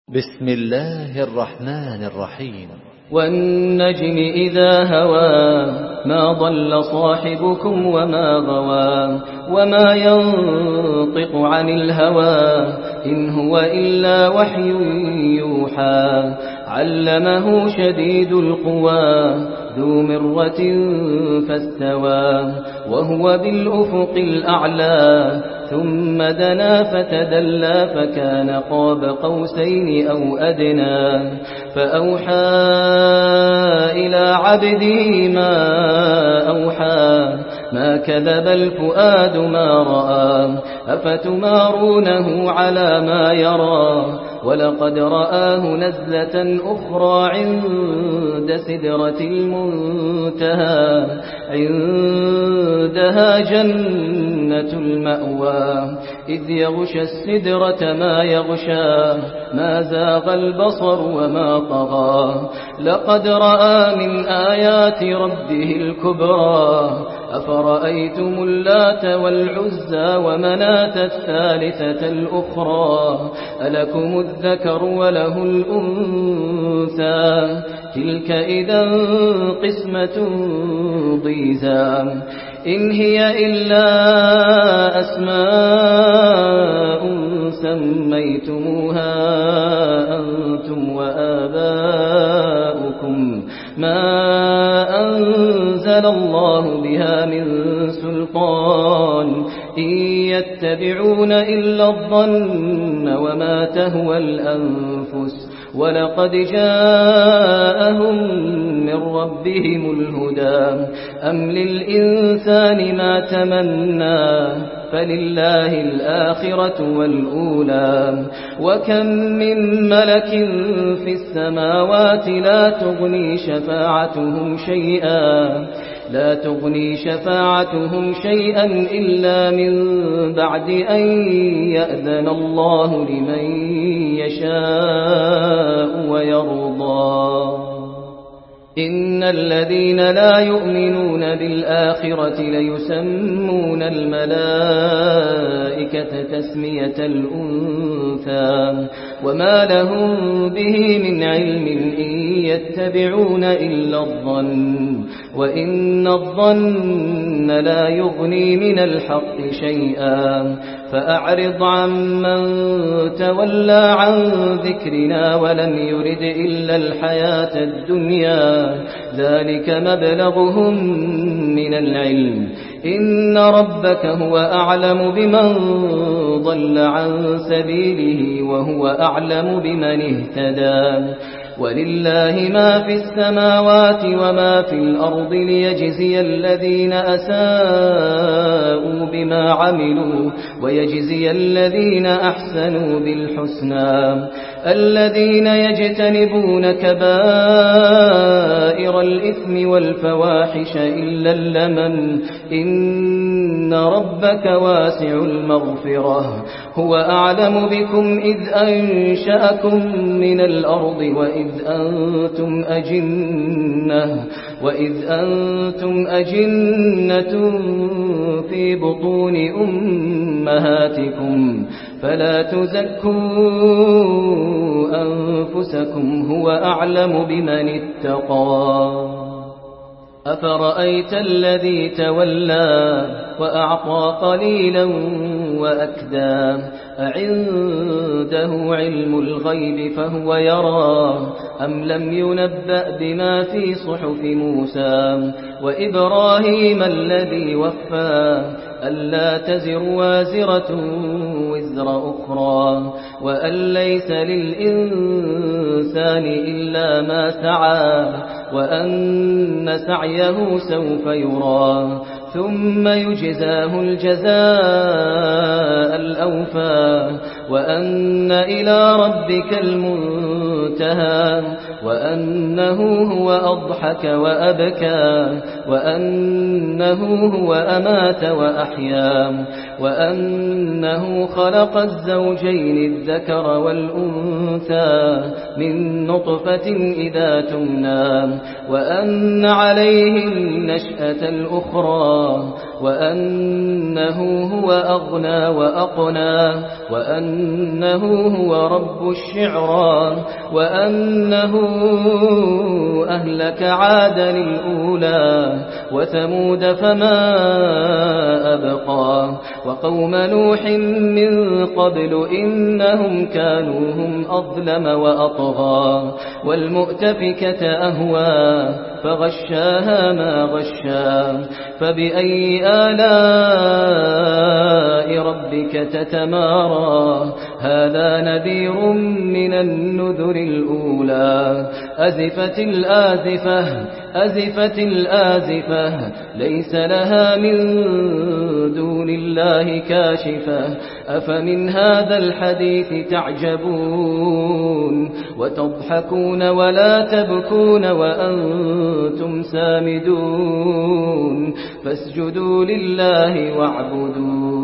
بسم الله الرحمن الرحيم. والنجم إذا هوى ما ضل صاحبكم وما غوى وما ينطق عن الهوى إن هو إلا وحي يوحى علمه شديد القوى ذو مرة فاستوى وهو بالأفق الأعلى ثم دنا فتدلى فكان قاب قوسين أو أدنى فأوحى إلى عبده ما أوحى ما كذب الفؤاد ما رأى أفتمارونه على ما يرى ولقد رآه نزلة أخرى عند سدرة المنتهى عندها جنة المأوى إذ يغشى السدرة ما يغشى ما زاغ البصر وما طغى لقد رأى من آيات ربه الكبرى أفرأيتم اللات والعزى ومناة الثالثة الأخرى ألكم الذكر وله الأنثى تلك إذا قسمة ضيزى إن هي إلا أسماء سميتموها أنتم وآباؤكم ما أنزل الله بها من سلطان إن يتبعون إلا الظن وما تهوى الأنفس ولقد جاءهم من ربهم الهدى أم للإنسان ما تمنى فلله الآخرة والأولى وكم من ملك في السماوات لا تغني شفاعتهم شيئا إلا من بعد أن يأذن الله لمن يشاء ويرضى إن الذين لا يؤمنون بالآخرة ليسمون الملائكة تسمية الأنثى وما لهم به من علم إن يتبعون إلا الظن وإن الظن لا يغني من الحق شيئا فأعرض عمن تولى عن ذكرنا ولم يرد إلا الحياة الدنيا ذلك مبلغهم من العلم إن ربك هو أعلم بمن ضل عن سبيله وهو أعلم بمن اهتدى ولله ما في السماوات وما في الأرض ليجزي الذين أساءوا بما عملوا ويجزي الذين أحسنوا بالحسنى الذين يجتنبون كبائر الإثم والفواحش إلا اللمم إن ربك واسع المغفرة هو أعلم بكم إذ أنشأكم من الأرض وإذ أنتم أجنة في بطون أمهاتكم فلا تزكوا أنفسكم هو أعلم بمن اتقى أفرأيت الذي تولى وأعطى قليلا وأكدى أعنده علم الغيب فهو يرى أم لم ينبأ بما في صحف موسى وإبراهيم الذي وفى ألا تزر وازرة وزر أخرى وأن ليس للإنسان إلا ما سعى وأن سعيه سوف يرى ثم يجزاه الجزاء الأوفى وأن إلى ربك المنتهى وأنه هو أضحك وأبكى وأنه هو أمات وأحيا وأنه خلق الزوجين الذكر والأنثى من نطفة إذا تمنى وأن عليه النشأة الأخرى وأنه هو أغنى وأقنى وأنه هو رب الشعرى وأنه أهلك عادا الأولى وثمود فما أبقى وقوم نوح من قبل إنهم كانوا هم أظلم وأطغى والمؤتفكة أهوى فغشاها ما غشا فبأي آلاء ربك تتمارى هذا نذير من النذر الأولى أزفت الآزفة ليس لها من دون الله كاشفة أفمن هذا الحديث تعجبون وتضحكون ولا تبكون وأنتم سامدون فاسجدوا لله واعبدوا